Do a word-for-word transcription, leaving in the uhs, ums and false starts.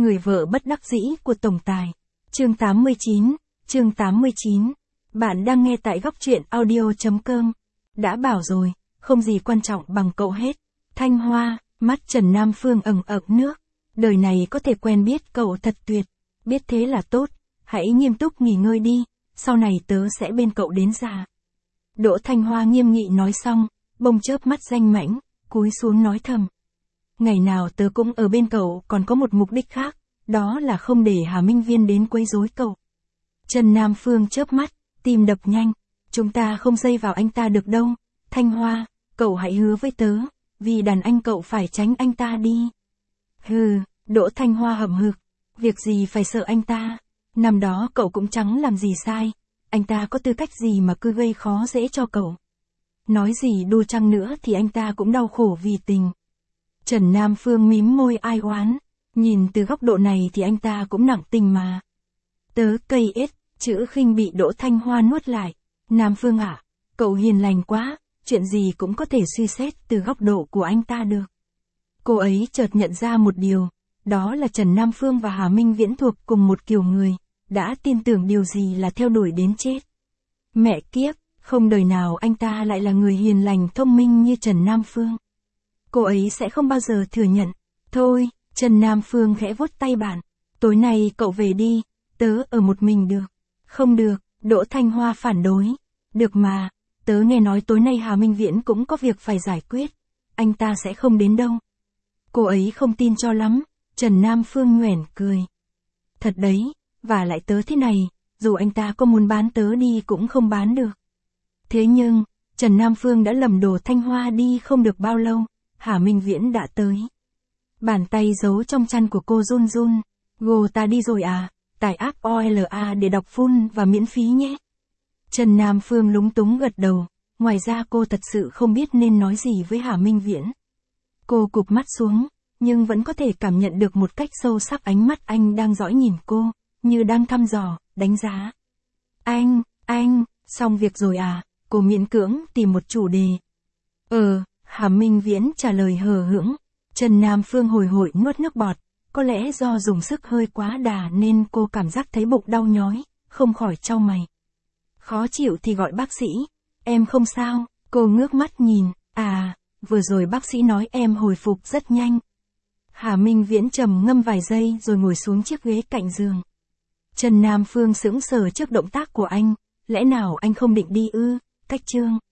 Người vợ bất đắc dĩ của tổng tài. Chương tám mươi chín, chương tám mươi chín. Bạn đang nghe tại góc truyện audio chấm com. Đã bảo rồi, không gì quan trọng bằng cậu hết. Thanh Hoa, mắt Trần Nam Phương ẩn ẩn nước. Đời này có thể quen biết cậu thật tuyệt. Biết thế là tốt, hãy nghiêm túc nghỉ ngơi đi, sau này tớ sẽ bên cậu đến già. Đỗ Thanh Hoa nghiêm nghị nói xong, bông chớp mắt danh mãnh, cúi xuống nói thầm. Ngày nào tớ cũng ở bên cậu còn có một mục đích khác, đó là không để Hà Minh Viên đến quấy rối cậu. Trần Nam Phương chớp mắt, tim đập nhanh, chúng ta không dây vào anh ta được đâu, Thanh Hoa, cậu hãy hứa với tớ, vì đàn anh cậu phải tránh anh ta đi. Hừ, Đỗ Thanh Hoa hậm hực, việc gì phải sợ anh ta, năm đó cậu cũng chẳng làm gì sai, anh ta có tư cách gì mà cứ gây khó dễ cho cậu. Nói gì đu chăng nữa thì anh ta cũng đau khổ vì tình. Trần Nam Phương mím môi ai oán, nhìn từ góc độ này thì anh ta cũng nặng tình mà. Tớ cây ết, chữ khinh bị Đỗ Thanh Hoa nuốt lại. Nam Phương ạ, cậu hiền lành quá, chuyện gì cũng có thể suy xét từ góc độ của anh ta được. Cô ấy chợt nhận ra một điều, đó là Trần Nam Phương và Hà Minh Viễn thuộc cùng một kiểu người, đã tin tưởng điều gì là theo đuổi đến chết. Mẹ kiếp, không đời nào anh ta lại là người hiền lành thông minh như Trần Nam Phương. Cô ấy sẽ không bao giờ thừa nhận. Thôi, Trần Nam Phương khẽ vuốt tay bạn. Tối nay cậu về đi, tớ ở một mình được. Không được, Đỗ Thanh Hoa phản đối. Được mà, tớ nghe nói tối nay Hà Minh Viễn cũng có việc phải giải quyết. Anh ta sẽ không đến đâu. Cô ấy không tin cho lắm. Trần Nam Phương nhoẻn cười. Thật đấy, và lại tớ thế này, dù anh ta có muốn bán tớ đi cũng không bán được. Thế nhưng, Trần Nam Phương đã lầm đồ Thanh Hoa đi không được bao lâu, Hà Minh Viễn đã tới. Bàn tay giấu trong chăn của cô run run. Gồ ta đi rồi à, tải app o lờ a để đọc full và miễn phí nhé. Trần Nam Phương lúng túng gật đầu, ngoài ra cô thật sự không biết nên nói gì với Hà Minh Viễn. Cô cụp mắt xuống, nhưng vẫn có thể cảm nhận được một cách sâu sắc ánh mắt anh đang dõi nhìn cô, như đang thăm dò, đánh giá. Anh, anh, xong việc rồi à, cô miễn cưỡng tìm một chủ đề. Ờ, Hà Minh Viễn trả lời hờ hững. Trần Nam Phương hồi hộp nuốt nước bọt, có lẽ do dùng sức hơi quá đà nên cô cảm giác thấy bụng đau nhói, không khỏi chau mày. Khó chịu thì gọi bác sĩ, em không sao, cô ngước mắt nhìn, à, vừa rồi bác sĩ nói em hồi phục rất nhanh. Hà Minh Viễn trầm ngâm vài giây rồi ngồi xuống chiếc ghế cạnh giường. Trần Nam Phương sững sờ trước động tác của anh, lẽ nào anh không định đi ư, cách chương.